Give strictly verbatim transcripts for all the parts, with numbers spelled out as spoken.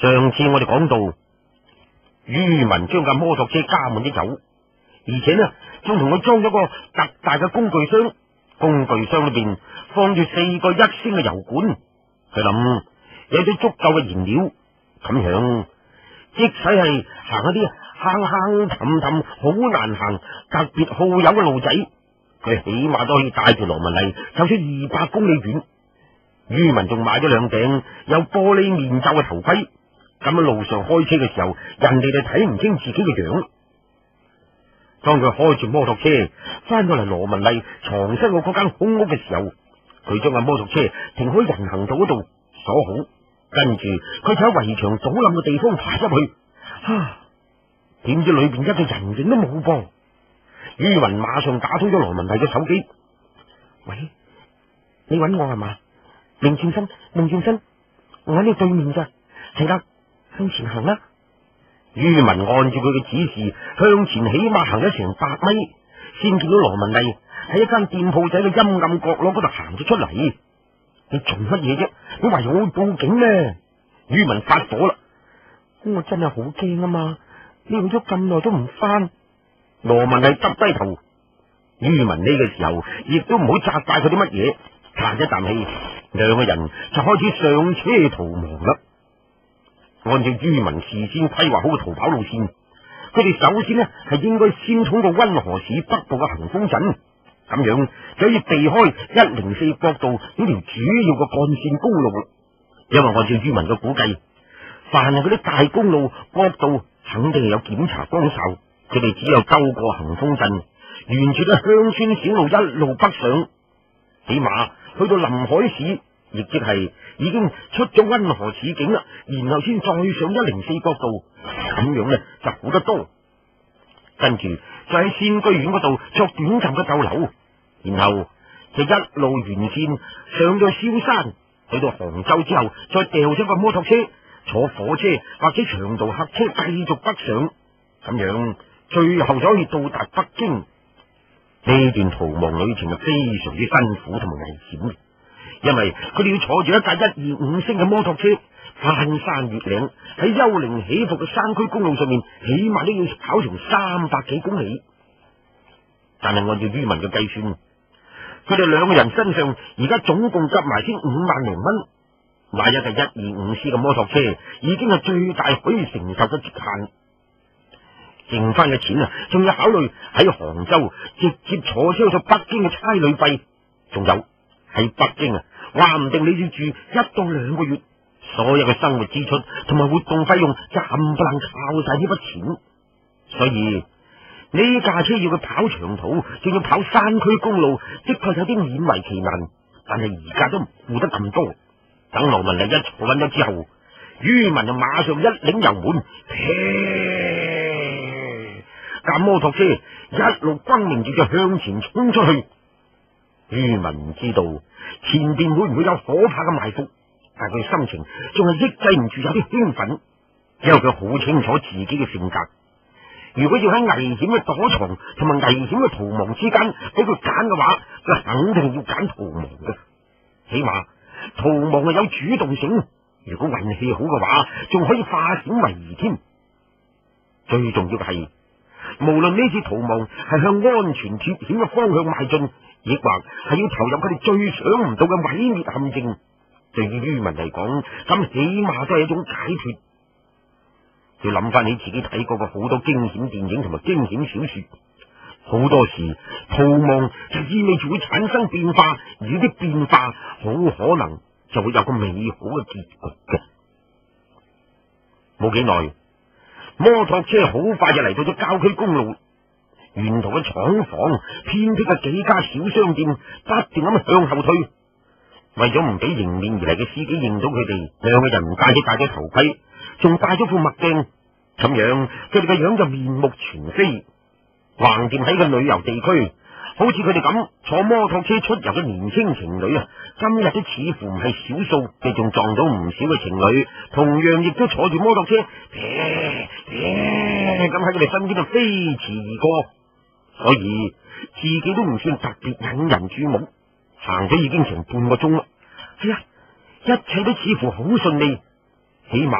上次我哋講到，于文將架摩托車加滿咗油，而且呢，仲同佢裝咗個特大嘅工具箱，工具箱裏邊放住四個一升嘅油罐。佢諗有咗足夠嘅燃料，咁樣即使係行一啲坑坑氹氹好難行、特別耗油嘅路仔，佢起碼都可以帶住羅文麗走出二百公里遠。于文仲買咗兩頂有玻璃面罩嘅頭盔，咁喺路上開車嘅時候，人哋就睇唔清自己嘅樣。當佢開住摩托車翻到嚟羅文麗藏身我嗰間空屋嘅時候，佢將架摩托車停喺人行道嗰度鎖好，跟住佢就喺圍牆倒冧嘅地方爬入去。啊！點知裏邊一個人影都冇噃。于文馬上打通咗羅文麗嘅手機。喂，你揾我係嘛？明轉身，明轉身，我喺你對面咋？係啦，向前行啦。于文按照佢嘅指示向前，起碼行咗成百米，先見到羅文麗喺一間店鋪仔嘅陰暗角落嗰度行咗出嚟。你做乜嘢啫？你話我會報警咩？于文發火啦！我真係好驚啊嘛！你用咗咁耐都唔翻。羅文麗耷低頭。于文呢個時候亦都唔好責怪佢啲乜嘢，嘆一啖氣，兩個人就開始上車逃亡啦。按照于文事先規劃好嘅逃跑路線，佢哋首先呢係應該先通過溫河市北部嘅恒豐鎮，咁樣就可以避開一零四國道呢條主要嘅幹線公路啦。因為按照于文嘅估計，凡係嗰啲大公路國道肯定係有檢查崗哨，佢哋只有兜過恒豐鎮，沿住啲鄉村小路一路北上，起碼去到臨海市，亦即係已經出咗溫河市境啦，然後先再上一零四國道，咁樣呢就好得多。跟住就喺仙居苑嗰度作短暫嘅逗留，然後就一路沿線上到蕭山，去到杭州之後再掉咗個摩托車，坐火車或者長途客車繼續北上，咁樣最後就可以到達北京。呢段逃亡旅程係非常之辛苦同埋危險，因為佢哋要坐住一架一二五升嘅摩托車翻山越嶺，喺幽靈起伏嘅山區公路上面，起碼都要跑成三百幾公里。但係按照于文嘅計算，佢哋兩個人身上而家總共夾埋先五萬零蚊，買一架一二五 C 嘅摩托車已經係最大可以承受嘅極限。剩翻嘅錢啊，仲要考慮喺杭州直接坐車去到北京嘅差旅費，仲有喺北京啊，話唔定你要住一到兩個月，所有嘅生活支出同埋活動費用就冚唪唥靠晒呢筆錢。所以呢架車要佢跑長途，仲要跑山區公路，的確有啲勉為其難。但係而家都唔顧得咁多。等羅文麗一坐穩咗之後，于文就馬上一擰油門，架摩托車一路轟鳴住就向前衝出去。于文唔知道前邊會唔會有可怕嘅埋伏，但係佢心情仲係抑制唔住有啲興奮，因為佢好清楚自己嘅性格。如果要喺危險嘅躲藏同埋危險嘅逃亡之間俾佢揀嘅話，佢肯定要揀逃亡嘅。起碼逃亡係有主動性，如果運氣好嘅話，仲可以化險為夷添。最重要嘅係，無論呢次逃亡係向安全脫險嘅方向邁進，亦或係要投入佢哋最想唔到嘅毀滅陷阱，對於于文嚟講，咁起碼都係一種解脫。要諗翻起自己睇過嘅好多驚險電影同埋驚險小說，好多時逃亡就意味住會產生變化，而呢啲變化好可能就會有個美好嘅結局嘅。冇幾耐，摩托車好快就嚟到咗郊區公路，沿途嘅廠房、偏僻嘅幾家小商店不斷咁向後退，為咗唔俾迎面而嚟嘅司機認到佢哋，兩個人唔單止戴咗頭盔，仲戴咗副墨鏡，咁樣佢哋嘅樣就面目全非。橫掂喺個旅遊地區，好似佢哋咁坐摩托車出遊嘅年輕情侶啊，今日都似乎唔係少數，佢仲撞到唔少嘅情侶，同樣亦都坐住摩托車，咁喺佢哋身邊度飛馳而過，所以自己都唔算特別引人注目。行咗已經成半個鐘啦，哎呀，一切都似乎好順利，起碼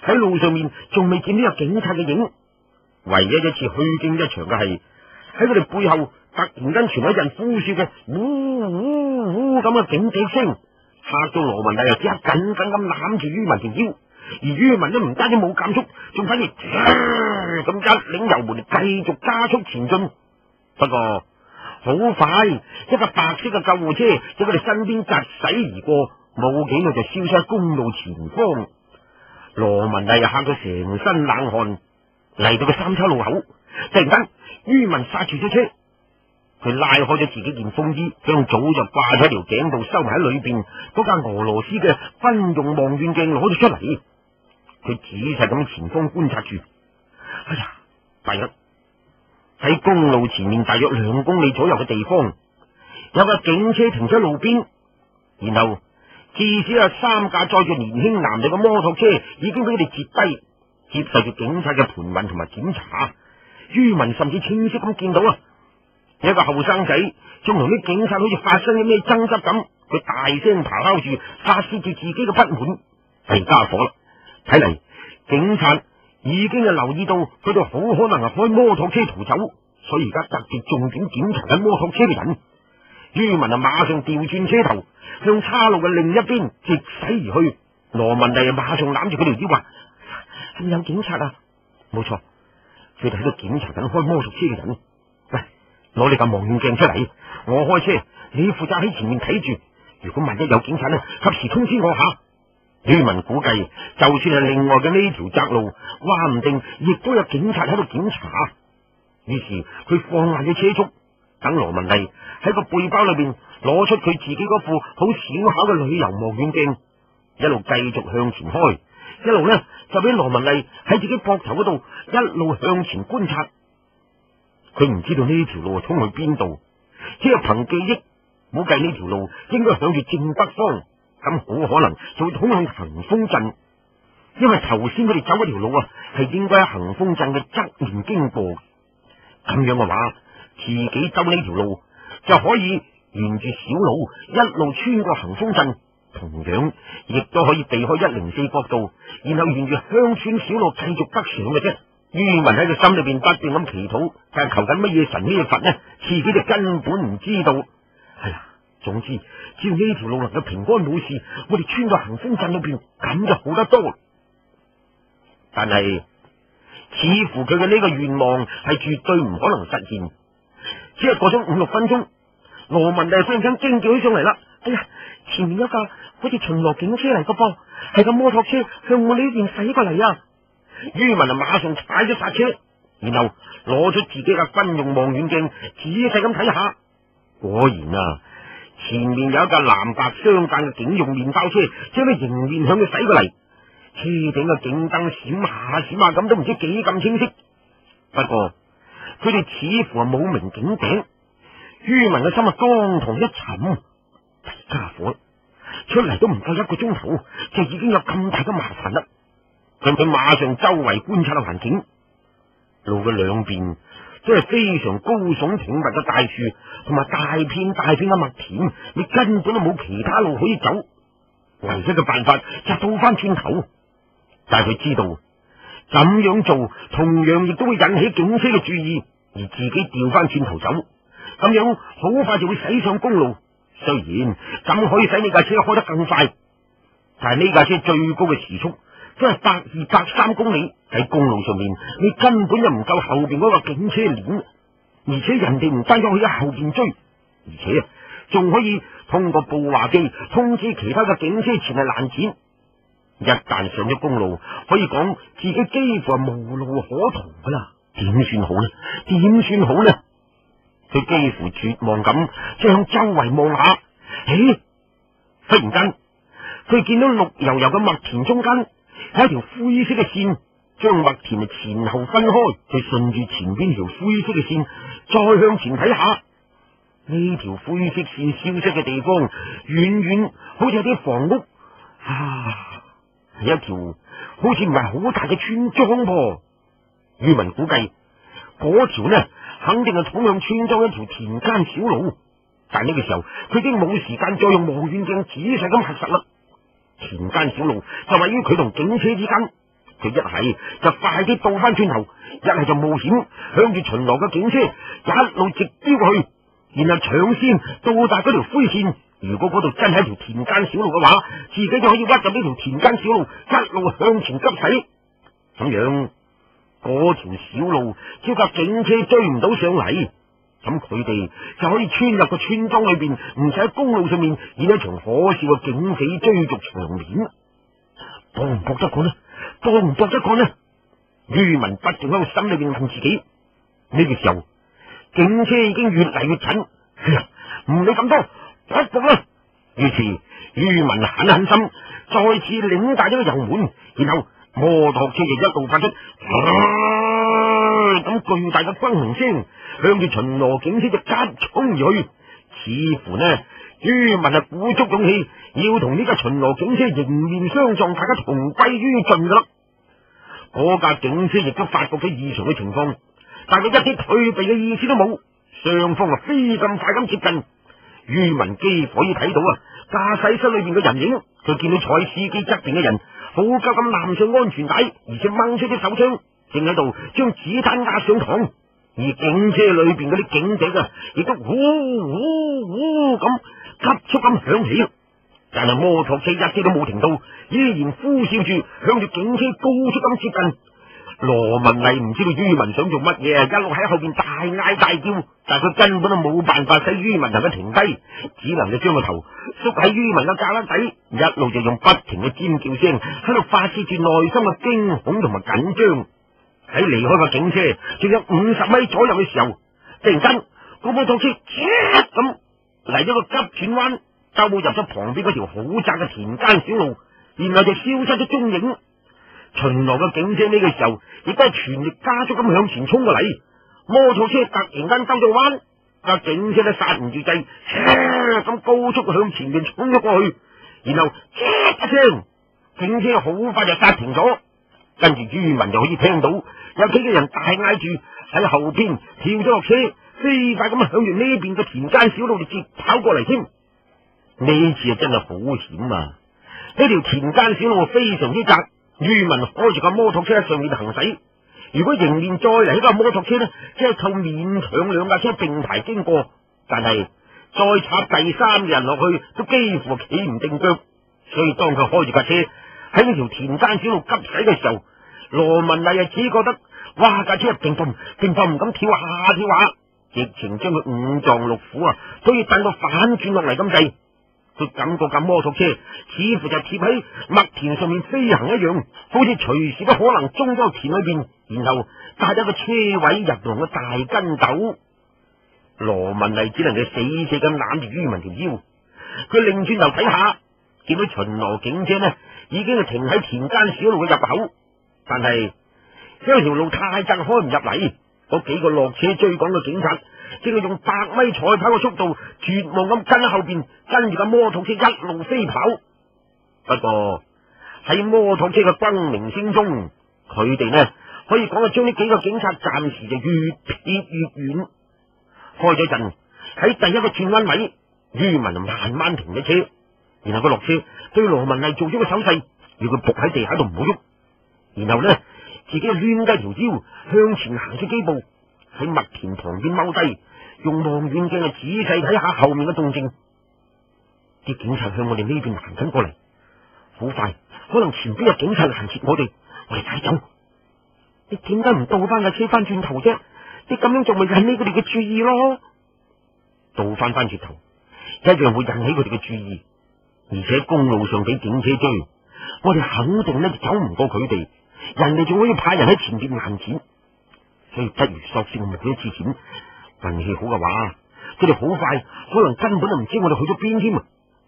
喺路上面仲未見到有警察嘅影，唯一一次虛驚一場嘅係喺佢哋背後突然間傳來一陣呼嘯嘅嗚嗚嗚咁嘅警笛聲，嚇到羅文帝又只係緊緊咁攬住于文條腰，而于文都唔單止冇減速，仲反而咁一擰油門繼續加速前進。不過好快，一架白色嘅救護車喺佢哋身邊疾駛而過，冇幾耐就消失喺公路前方。羅文帝又嚇到成身冷汗，嚟到個三叉路口，突然間于文剎住咗車，佢拉開咗自己件風衣，將早就掛喺條頸度收埋喺裏邊嗰架俄羅斯嘅軍用望遠鏡攞咗出嚟，佢仔細咁前方觀察住。哎呀，第一喺公路前面大約兩公里左右嘅地方，有架警車停咗路邊，然後至少有三架載住年輕男女嘅摩托車已經俾佢哋截低，接受住警察嘅盤問同埋檢查。于文甚至清晰咁見到啊，有一個後生仔仲同啲警察好似發生咗咩爭執咁，佢大聲咆哮住，發泄住自己嘅不滿。係家伙啦，睇嚟警察已經係留意到佢哋好可能係開摩托車逃走，所以而家特別重點檢查緊摩托車嘅人。于文啊，馬上調轉車頭向岔路嘅另一邊直駛而去。羅文帝啊，馬上攬住佢條腰話：係咪有警察啊？冇錯，佢哋喺度檢查緊開摩托車嘅人。喂，攞你架望遠鏡出嚟，我開車，你負責喺前面睇住。如果萬一有警察呢，及時通知我下。于文估計，就算係另外嘅呢條窄路，話唔定亦都有警察喺度檢查。於是佢放慢咗車速，等羅文帝喺個背包裏邊攞出佢自己嗰副好小巧嘅旅遊望遠鏡，一路繼續向前開，一路呢就俾羅文帝喺自己膊頭嗰度一路向前觀察。佢唔知道呢條路通去邊度，只係憑記憶估計呢條路應該向住正北方，咁好可能就會通向恒豐鎮，因為頭先佢哋走嗰條路啊係應該喺恒豐鎮嘅側面經過。咁樣嘅話，自己走呢條路就可以沿住小路一路穿過恒豐鎮，同樣亦都可以避開一零四國道，然後沿住鄉村小路繼續北上嘅啫。于文喺佢心裏邊不斷咁祈禱，但係求緊乜嘢神咩佛呢？自己就根本唔知道。係啦，總之只要呢條路能夠平安冇事，我哋穿過恒豐鎮裏邊，咁就好得多。但係似乎佢嘅呢個願望係絕對唔可能實現。只係過咗五六分鐘，羅文帝忽然間驚叫起上嚟啦！哎呀，前面有架好似巡邏警車嚟個噃，係架摩托車向我呢邊駛過嚟啊！于文啊，馬上踩咗剎車，然後攞出自己嘅軍用望遠鏡，仔細咁睇下。果然啊，前面有一架藍白相間嘅警用麵包車，將佢迎面向佢駛過嚟。車頂嘅警燈閃下閃下咁，都唔知幾咁清晰。不過佢哋似乎係冇鳴警笛。于文嘅心啊，當堂一沉。家伙出嚟都唔夠一個鐘頭，就已經有咁大嘅麻煩啦。咁佢馬上周圍觀察下環境，路嘅兩邊都係非常高聳挺拔嘅大樹，同埋大片大片嘅麥田，你根本都冇其他路可以走。唯一嘅辦法就倒翻轉頭，但係佢知道咁樣做同樣亦都會引起警車嘅注意，而自己調翻轉頭走，咁樣好快就會駛上公路。雖然咁可以使呢架車開得更快，但係呢架車最高嘅時速都係百二百三公里，喺公路上面你根本就唔夠後邊嗰個警車鏈，而且人哋唔單止可以喺後邊追，而且仲可以通過報話機通知其他嘅警車前嚟攔截。一旦上咗公路，可以講自己幾乎係無路可逃噶啦，點算好呢？點算好呢？佢幾乎絕望咁向周圍望下，誒，忽然間佢見到綠油油嘅麥田中間有一條灰色嘅線，將麥田前後分開。佢順住前邊條灰色嘅線再向前睇下，呢條灰色線消失嘅地方，遠遠好似有啲房屋啊，係一條好似唔係好大嘅村莊噃。于文估計嗰條呢，肯定係通向村莊一條田間小路，但呢個時候佢已經冇時間再用望遠鏡仔細咁核實啦。田間小路就位於佢同警車之間，佢佢一係就快啲倒翻轉頭，一係就冒險向住巡邏嘅警車一路直飆過去，然後搶先到達嗰條灰線。如果嗰度真係一條田間小路嘅話，自己就可以屈入呢條田間小路一路向前急駛。咁樣嗰條小路只要架警車追唔到上嚟，咁佢哋就可以穿入個村莊裏邊，唔使喺公路上面演一場可笑嘅警匪追逐場面。搏唔搏得過呢？搏唔搏得過呢？于文不斷喺個心裏邊問自己。呢個時候，警車已經越嚟越近，唔理咁多，不搏啦！於是于文狠狠心，再次擰大咗個油門，然後摩托車就一路發出咁巨大嘅轟鳴聲，向住巡邏警車就急衝而去。似乎呢，于文係鼓足勇氣，要同呢架巡邏警車迎面相撞，大家同歸於盡噶啦。嗰架警車亦都發覺咗異常嘅情況，但係一啲退避嘅意思都冇，雙方啊飛咁快咁接近。于文幾乎可以睇到啊，駕駛室裏邊嘅人影，佢見到坐喺司機側邊嘅人好急咁攬上安全帶，而且掹出啲手槍，正喺度將子彈壓上膛。而警車裏邊嗰啲警笛啊，亦都呼呼呼咁急速咁響起。但係摩托車一啲都冇停到，依然呼嘯住向住警車高速咁接近。羅文麗唔知道于文想做乜嘢，一路喺後邊大嗌大叫，但係佢根本都冇辦法使于文能夠停低，只能夠將個頭縮喺于文嘅架底，一路就用不停嘅尖叫聲喺度發洩住內心嘅驚恐同埋緊張。喺離開個警車仲有五十米左右嘅時候，突然間嗰摩托車咁嚟咗個急轉彎，兜入咗旁邊嗰條好窄嘅田間小路，然後就消失咗蹤影。巡邏嘅警車呢個時候亦都係全力加速咁向前衝過嚟，摩托車突然間兜咗彎，架警車都剎唔住掣，咁高速向前面衝咗過去，然後一聲，警車好快就剎停咗。跟住于文就可以聽到有幾個人大嗌住喺後邊跳咗落車，飛快咁向住呢邊嘅田間小路就直跑過嚟添。呢次啊真係好險啊！呢條田間小路非常之窄，于文開住架摩托車喺上面行駛，如果迎面再嚟一架摩托車呢，即係靠勉強兩架車並排經過，但係再插第三個人落去都幾乎企唔定腳。所以當佢開住架車喺呢條田間小路急駛嘅時候，羅文麗啊只覺得哇架車定蹦定蹦唔敢跳下跳下，直情將佢五臟六腑啊都要震到反轉落嚟咁滯。佢感覺架摩托車似乎就貼喺麥田上面飛行一樣，好似隨時都可能中咗田裏邊，然後帶咗個車位入籠嘅大筋斗。羅文麗只能夠死死咁攬住于文條腰，佢擰轉頭睇下，見到巡邏警車呢已經係停喺田間小路嘅入口，但係因為條路太窄開唔入嚟，嗰幾個落車追趕嘅警察正係用百米賽跑嘅速度絕望咁跟喺後邊，跟住架摩托車一路飛跑。不過喺摩托車嘅轟鳴聲中，佢哋呢可以講係將呢幾個警察暫時就越撇越遠。開咗陣喺第一個轉彎位，于文慢慢停咗車，然後佢落車對羅文麗做咗個手勢，要佢伏喺地下度唔好喐，然後呢自己就攣低條腰向前行咗幾步，喺麥田旁邊踎低，用望遠鏡啊仔細睇下後面嘅動靜。啲警察向我哋呢邊行緊過嚟，好快可能前邊有警察攔截我哋，我哋快走。你點解唔倒翻架車翻轉頭啫？你咁樣做咪引起佢哋嘅注意咯。倒翻翻轉頭一樣會引起佢哋嘅注意，而且公路上俾警車追，我哋肯定呢就走唔過佢哋，人哋仲可以派人喺前邊攔截，所以不如索性冒一次險。運氣好嘅話，佢哋好快可能根本都唔知我哋去咗邊添。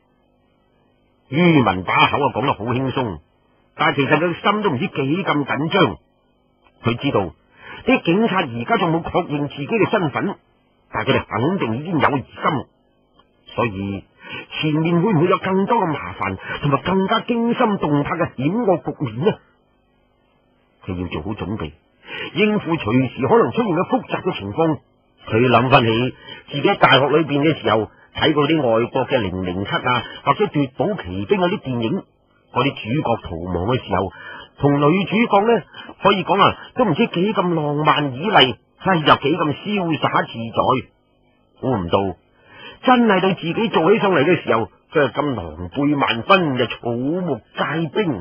于文把口啊講得好輕鬆，但係其實佢心都唔知幾咁緊張。佢知道啲警察而家仲冇確認自己嘅身份，但係佢哋肯定已經有疑心，所以前面會唔會有更多嘅麻煩同埋更加驚心動魄嘅險惡局面呢？佢要做好準備，應付隨時可能出現嘅複雜嘅情況。佢諗翻起自己喺大學裏邊嘅時候睇過啲外國嘅零零七啊，或者奪寶奇兵嗰啲電影，嗰啲主角逃亡嘅時候， 同女主角呢，可以講啊，都唔知幾咁浪漫綺麗，哎呀，幾咁瀟灑自在。估唔到，真係到自己做起上嚟嘅時候，佢係咁狼狽萬分，就草木皆兵。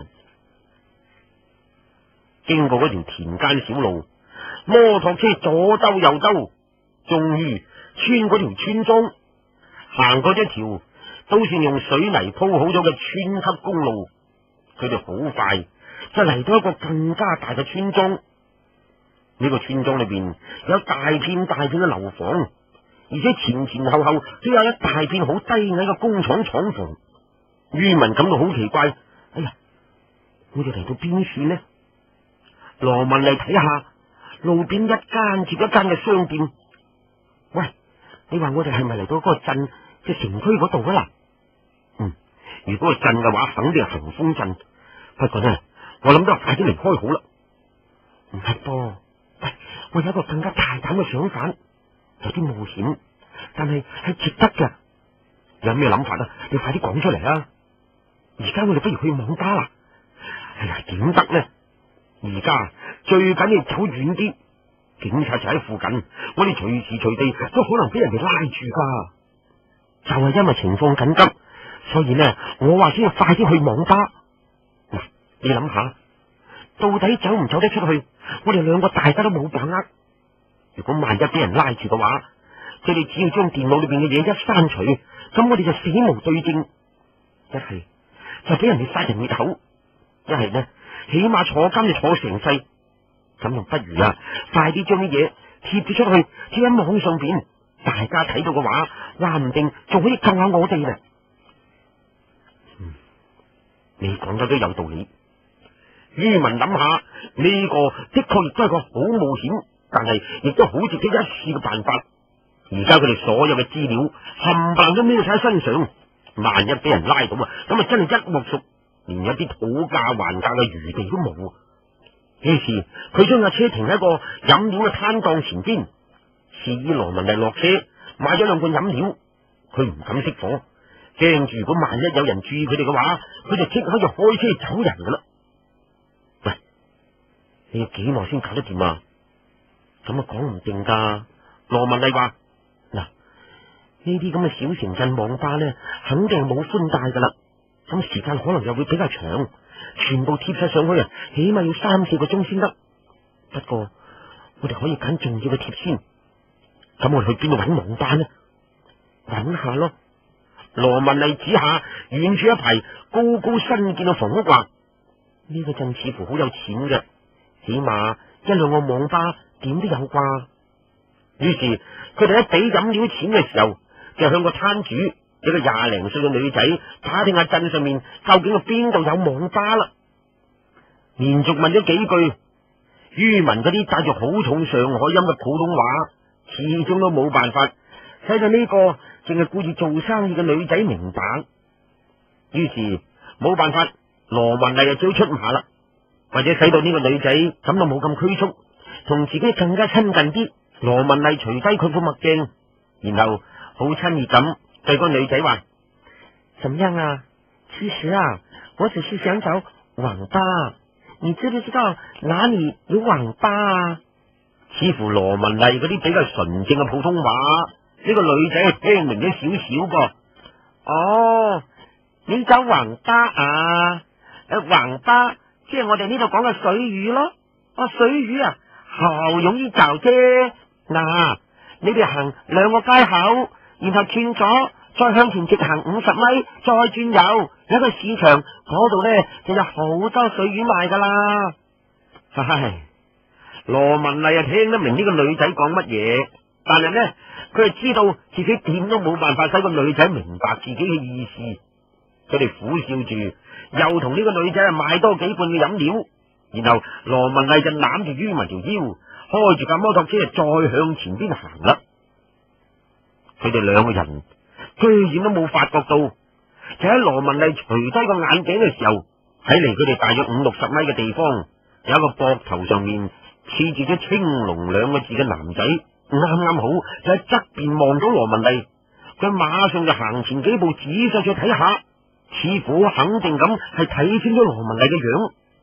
經過嗰條田間小路，摩托車左兜右兜，終於穿過條村莊，行過一條都算用水泥鋪好咗嘅村級公路。佢哋好快就嚟到一個更加大嘅村莊。呢個村莊裏邊有大片大片嘅樓房，而且前前後後都有一大片好低矮嘅工廠廠房。于文感到好奇怪，哎呀，我哋嚟到邊處呢？羅文嚟睇下，路邊一間接一間嘅商店。喂，你話我哋係咪嚟到嗰個鎮嘅城區嗰度噶啦？嗯，如果係鎮嘅話，肯定係恒豐鎮。不過呢，我諗都係快啲離開好啦。唔係噃，喂，我有一個更加大膽嘅想法，有啲冒險，但係係值得嘅。有咩諗法啊？你快啲講出嚟啊！而家我哋不如去網吧啦。哎呀，點得呢？而家最緊要走遠啲，警察就喺附近，我哋隨時隨地都可能俾人哋拉住噶。就係因為情況緊急，所以呢，我話先要快啲去網吧。嗱，你諗下，到底走唔走得出去？我哋兩個大家都冇把握。如果萬一俾人拉住嘅話，佢哋只要將電腦裏邊嘅嘢一刪除，咁我哋就死無對證。一係就俾人哋殺人滅口，一係呢，起碼坐監就坐成世。咁仲不如啊，快啲將啲嘢貼咗出去，貼喺網上邊，大家睇到嘅話，話唔定仲可以救下我哋咧。嗯，你講得都有道理。于文諗下，呢個的確亦都係個好冒險，但係亦都好值得一試嘅辦法。而家佢哋所有嘅資料冚唪唥都孭晒喺身上，萬一俾人拉到啊，咁啊真係一鑊熟，連一啲討價還價嘅餘地都冇。於是佢將架車停喺一個飲料嘅攤檔前邊，示意羅文麗落車買咗兩罐飲料。佢唔敢熄火，驚住如果萬一有人注意佢哋嘅話，佢就即刻就開車走人噶啦。喂，你要幾耐先搞得掂啊？咁啊講唔定噶。羅文麗話：嗱，呢啲咁嘅小城鎮網吧呢，肯定係冇寬帶噶啦，咁時間可能又會比較長。全部貼晒上去啊，起碼要三四個鐘先得。不過我哋可以揀重要嘅貼先。咁我哋去邊度揾網吧呢？揾下咯。羅文麗指下遠處一排高高新建嘅房屋，話呢個鎮似乎好有錢嘅，起碼一兩個網吧點都有啩。於是佢哋一俾飲料錢嘅時候，就向個攤主，一個廿零歲嘅女仔，打聽下鎮上面究竟係邊度有網吧啦。連續問咗幾句，于文嗰啲帶住好重上海音嘅普通話，始終都冇辦法使到呢個淨係顧住做生意嘅女仔明白。於是冇辦法，羅文麗就只好出馬啦，或者使到呢個女仔感到冇咁拘束，同自己更加親近啲。羅文麗除低佢副墨鏡，然後好親熱咁對個女仔話：怎麼樣啊？其實啊，我只是想找網吧，你知唔知道哪裏有網吧啊？似乎羅文麗嗰啲比較純正嘅普通話，呢個女仔聽明咗少少噃。哦，你找網吧啊？誒，網吧即係我哋呢度講嘅水魚咯。哦，水魚啊，好容易找啫。嗱，你哋行兩個街口，然後轉左，再向前直行五十米，再轉右，有一個市場，嗰度呢就有好多水魚賣噶啦。唉，羅文麗啊聽得明呢個女仔講乜嘢，但係呢，佢係知道自己點都冇辦法使個女仔明白自己嘅意思。佢哋苦笑住，又同呢個女仔啊買多幾罐嘅飲料，然後羅文麗就攬住于文條腰，開住架摩托車再向前邊行啦。佢哋兩個人居然都冇發覺到，就喺羅文麗除低個眼鏡嘅時候，睇嚟佢哋大約五六十米嘅地方，有一個膊頭上面刺住咗青龍兩個字嘅男仔，啱啱好就喺側邊望到羅文麗。佢馬上就行前幾步，仔細再睇下，似乎肯定咁係睇清咗羅文麗嘅樣。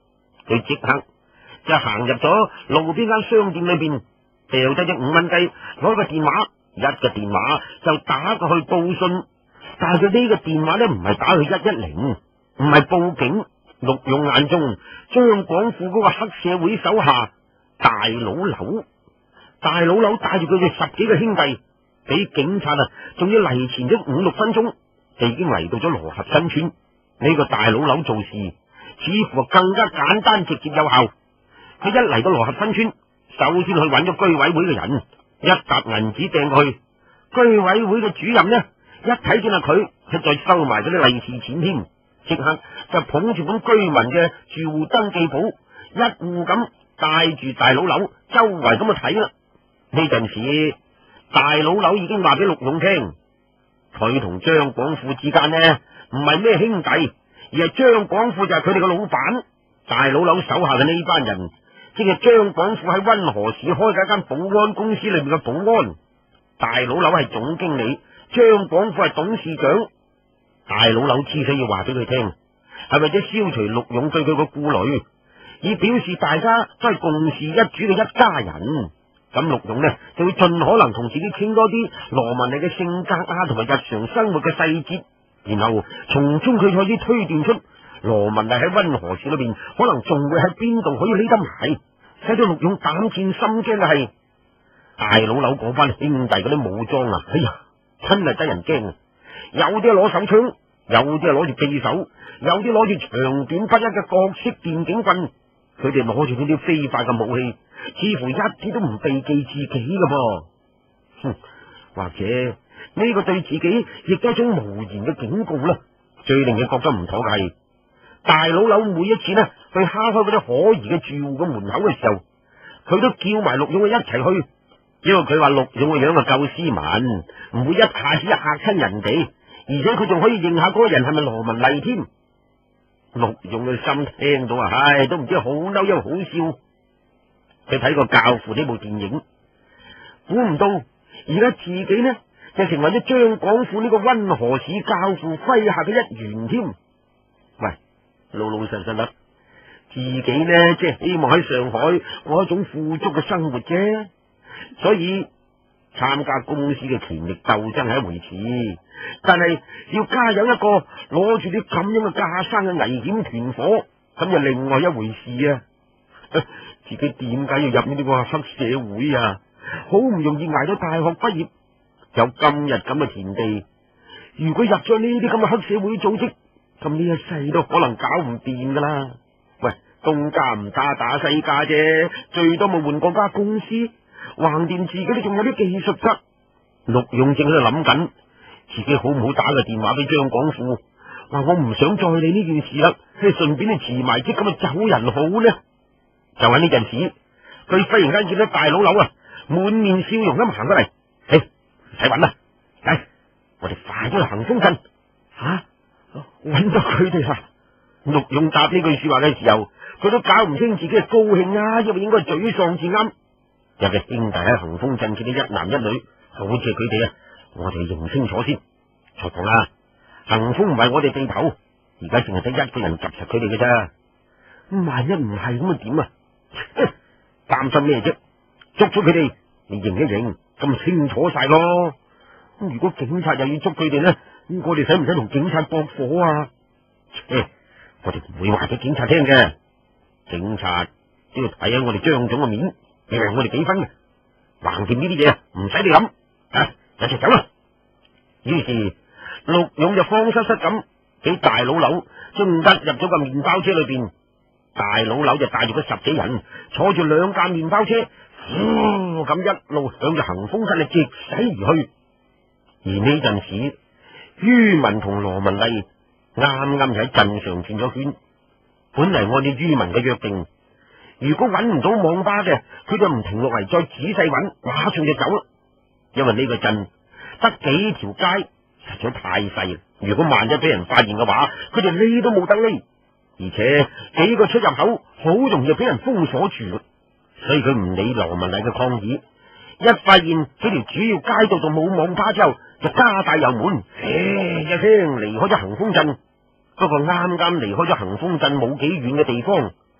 佢即刻就行入咗路邊間商店裏邊，掉低隻五蚊雞，攞個電話，一個電話就打過去報信。但係佢呢個電話呢，唔係打去一一零，唔係報警。陸勇眼中張廣富嗰個黑社會手下大佬柳，大佬柳帶住佢哋十幾個兄弟，比警察啊仲要嚟前咗五六分鐘，就已經嚟到咗羅合新村。呢個大佬柳做事似乎更加簡單直接有效。佢一嚟到羅合新村，首先去揾咗居委會嘅人，一沓銀紙掟過去。居委會嘅主任呢，一睇見係佢，佢再收埋嗰啲利是錢添，即刻就捧住本居民嘅住戶登記簿，一戶咁帶住大佬柳周圍咁去睇啦。呢陣時，大佬柳已經話俾陸勇聽，佢同張廣富之間呢唔係咩兄弟，而係張廣富就係佢哋嘅老闆。大佬柳手下嘅呢班人，即係張廣富喺溫河市開嘅一間保安公司裏面嘅保安。大佬柳係總經理，張廣富係董事長。大佬柳之所以要話俾佢聽，係為咗消除陸勇對佢嘅顧慮，以表示大家都係共事一主嘅一家人。咁陸勇呢就會盡可能同自己傾多啲羅文麗嘅性格啊，同埋日常生活嘅細節，然後從中佢可以推斷出羅文麗喺溫河市裏邊可能仲會喺邊度可以匿得埋。使到陸勇膽戰心驚嘅係大佬柳嗰班兄弟嗰啲武裝啊，哎呀，真係得人驚啊！有啲係攞手槍，有啲係攞住匕首，有啲攞住長短不一嘅各式電警棍。佢哋攞住呢啲非法嘅武器，似乎一啲都唔避忌自己㗎噃。哼，或者呢個對自己亦都係一種無言嘅警告啦。最令佢覺得唔妥嘅係，大佬柳每一次呢去敲開嗰啲可疑嘅住戶嘅門口嘅時候，佢都叫埋陸勇去一齊去，因為佢話陸勇嘅樣啊夠斯文，唔會一下子嚇親人哋，而且佢仲可以認下嗰個人係咪羅文麗添。陸勇嘅心聽到啊，唉，都唔知好嬲又好笑。佢睇過《教父》呢部電影，估唔到而家自己呢就成為咗張廣富呢個溫河市教父麾下嘅一員添。喂，老老實實啦，自己呢即係希望喺上海過一種富足嘅生活啫，所以參加公司嘅權力鬥爭係一回事，但係要加有一個攞住啲咁樣嘅架生嘅危險團伙，咁就另外一回事啊！自己點解要入呢啲個黑社會啊？好唔容易捱到大學畢業，有今日咁嘅田地，如果入咗呢啲咁嘅黑社會組織，咁呢一世都可能搞唔掂噶啦！喂，東家唔打打西家啫，最多咪換過間公司，橫掂自己都仲有啲技術噶。陸勇正喺度諗緊，自己好唔好打個電話俾張廣富，話我唔想再理呢件事啦，即係順便你辭埋職咁啊走人好呢。就喺呢陣時，佢忽然間見到大佬柳啊，滿面笑容咁行過嚟，嘿，唔使揾啦，嚟，我哋快啲去行風鎮。吓，揾到佢哋啦！陸勇答呢句說話嘅時候，佢都搞唔清自己係高興啊，因為應該係沮喪至啱。有嘅兄弟喺行風鎮見到一男一女，好似係佢哋啊，我哋認清楚先。再講啦，行風唔係我哋地頭，而家淨係得一個人夾實佢哋嘅啫。萬一唔係咁啊點啊？擔心咩啫？捉咗佢哋，你認一認，咁清楚晒咯。如果警察又要捉佢哋呢，咁我哋使唔使同警察駁火啊？切，我哋唔會話俾警察聽嘅。警察都要睇下我哋張總嘅面，讓我哋幾分嘅。橫掂呢啲嘢啊，唔使你諗，啊，一齊走啦。於是陸勇就慌失失咁俾大佬柳將得入咗個麵包車裏邊。大佬柳就帶住嗰十幾人，坐住兩架麵包車，呼咁一路向住行風鎮啊直駛而去。而呢陣時，于文同羅文麗啱啱就喺鎮上轉咗圈。本嚟按照于文嘅約定，如果揾唔到網吧嘅，佢就唔停落嚟再仔細揾，馬上就走啦。因為呢個鎮得幾條街，實在太細，如果萬一俾人發現嘅話，佢哋匿都冇得匿。而且幾個出入口好容易俾人封鎖住，所以佢唔理羅文麗嘅抗議，一發現幾條主要街道度冇網吧之後，就加大油門，誒一聲離開咗行風鎮。不過啱啱離開咗行風鎮冇幾遠嘅地方，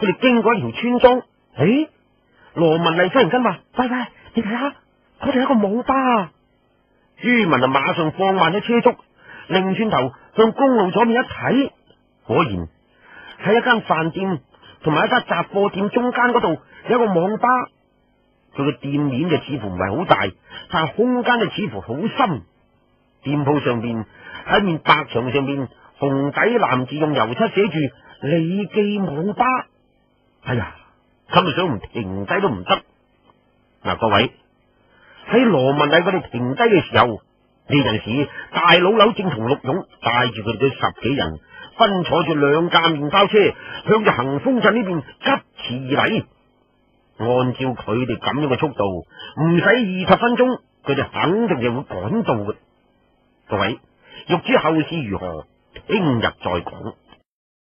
佢哋經過一條村莊，誒，羅文麗忽然間話：喂喂，你睇下，嗰度有一個網吧。朱文啊，馬上放慢咗車速，擰轉頭向公路左面一睇，果然喺一間飯店同埋一間雜貨店中間嗰度有一個網吧。佢嘅店面就似乎唔係好大，但係空間就似乎好深。店鋪上邊喺面白牆上邊紅底藍字用油漆寫住利記網吧。哎呀，咁想唔停低都唔得。嗱，各位喺羅文麗佢哋停低嘅時候，呢陣時大佬柳正同陸勇帶住佢哋嘅十幾人，分坐住兩架麵包車，向住恒豐鎮呢邊急馳而嚟。按照佢哋咁樣嘅速度，唔使二十分鐘，佢哋肯定就會趕到嘅。各位，欲知後事如何，聽日再講。